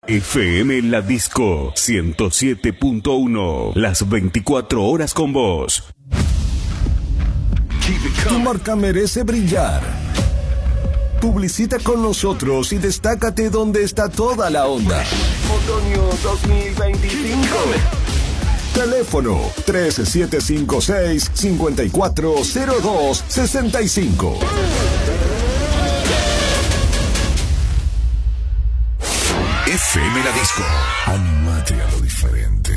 FM La Disco 107.1. Las 24 horas con vos. Tu marca merece brillar. Publicita con nosotros y destácate donde está toda la onda. Otoño 2025. Teléfono 3756-540265. FM La Disco. Animate a lo diferente.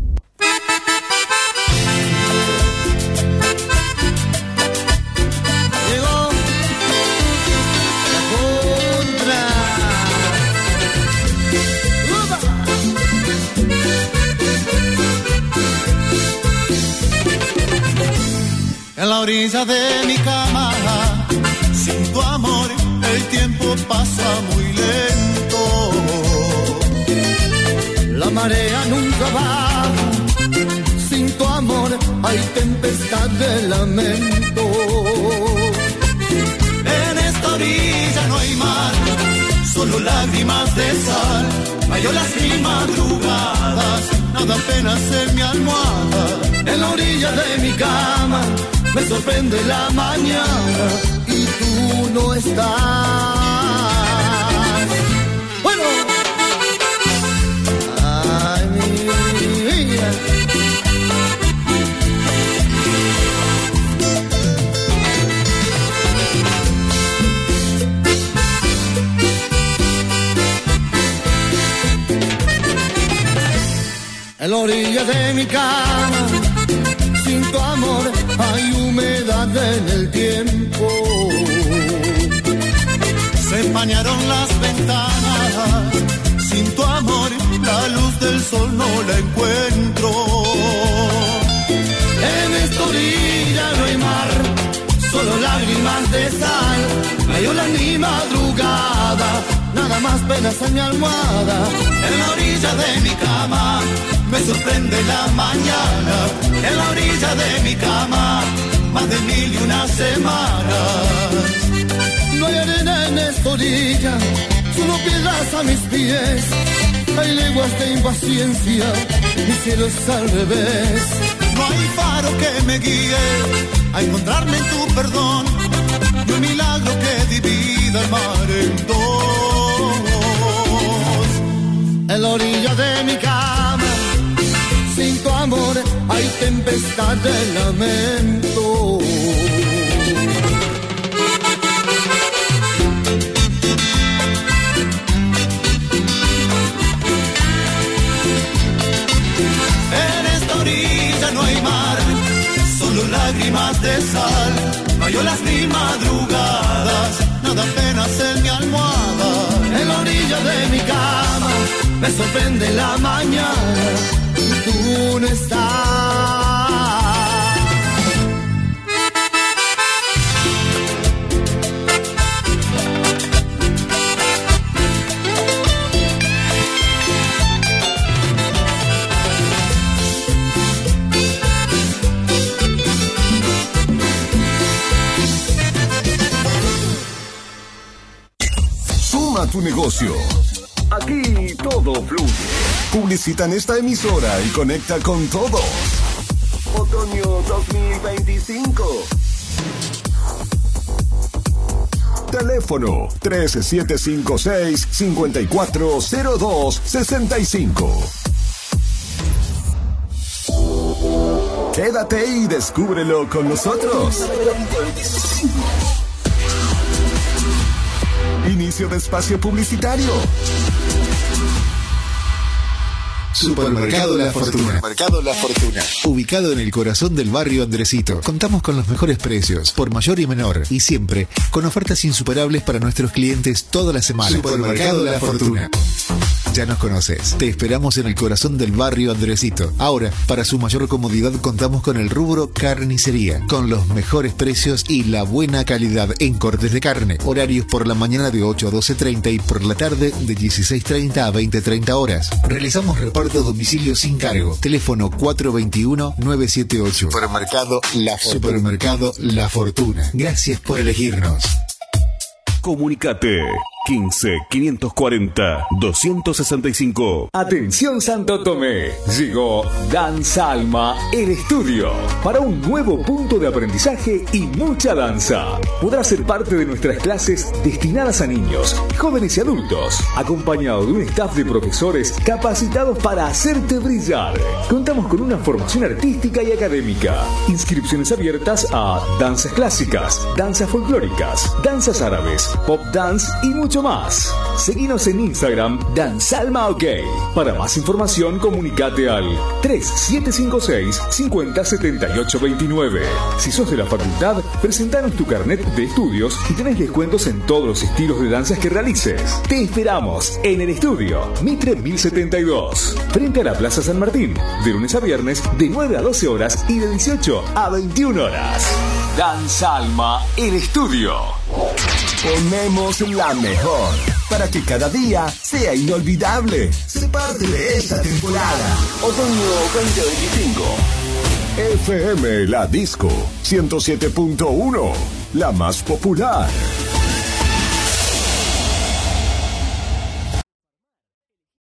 Llegó la contra. ¡Upa! En la orilla de mi cama, sin tu amor, el tiempo pasa muy lento. La marea nunca va, sin tu amor hay tempestad de lamento. En esta orilla no hay mar, solo lágrimas de sal. Mayolas y madrugadas, nada apenas en mi almohada. En la orilla de mi cama me sorprende la mañana y tú no estás. Bueno. En la orilla de mi cama, sin tu amor hay humedad en el tiempo. Se empañaron las ventanas, sin tu amor la luz del sol no la encuentro. En esta orilla no hay mar, solo lágrimas de sal. Mayola ni madrugada, nada más penas en mi almohada. En la orilla de mi cama me sorprende la mañana. En la orilla de mi cama más de 1001 semanas. No hay arena en esta orilla, solo piedras a mis pies. Hay leguas de impaciencia, mi cielo es al revés. No hay faro que me guíe a encontrarme en tu perdón, y un milagro que divida el mar en dos. En la orilla de mi cama, sin tu amor hay tempestad de lamento. No hay mar, solo lágrimas de sal. No hay olas ni madrugadas, nada apenas en mi almohada. En la orilla de mi cama me sorprende la mañana y tú no estás. A tu negocio. Aquí todo fluye. Publicita en esta emisora y conecta con todos. Otoño 2025. Teléfono 3756-540265. Quédate y descúbrelo con nosotros. Inicio de espacio publicitario. Supermercado La Fortuna. Supermercado La Fortuna. Ubicado en el corazón del barrio Andresito. Contamos con los mejores precios, por mayor y menor, y siempre con ofertas insuperables para nuestros clientes toda la semana. Supermercado La Fortuna. Ya nos conoces. Te esperamos en el corazón del barrio Andresito. Ahora, para su mayor comodidad, contamos con el rubro carnicería, con los mejores precios y la buena calidad en cortes de carne. Horarios por la mañana de 8 a 12:30 y por la tarde de 16:30 a 20:30 horas. Realizamos reparto a domicilio sin cargo. Teléfono 421-978. Supermercado La Fortuna. Supermercado La Fortuna. Gracias por elegirnos. Comunícate 15-540-265. Atención Santo Tomé, llegó Danza Alma, el estudio, para un nuevo punto de aprendizaje y mucha danza. Podrás ser parte de nuestras clases destinadas a niños, jóvenes y adultos, acompañado de un staff de profesores capacitados para hacerte brillar. Contamos con una formación artística y académica. Inscripciones abiertas a danzas clásicas, danzas folclóricas, danzas árabes, pop dance y mucho más. Seguinos en Instagram, Danzalma OK. Para más información, comunicate al 3756 507829. Si sos de la facultad, presentanos tu carnet de estudios y tenés descuentos en todos los estilos de danzas que realices. Te esperamos en el estudio Mitre 1072, frente a la Plaza San Martín, de lunes a viernes de 9 a 12 horas y de 18 a 21 horas. Danza Alma, el estudio. Ponemos la mejor para que cada día sea inolvidable. Sé parte de esta temporada. Otoño 2025. FM La Disco 107.1, la más popular.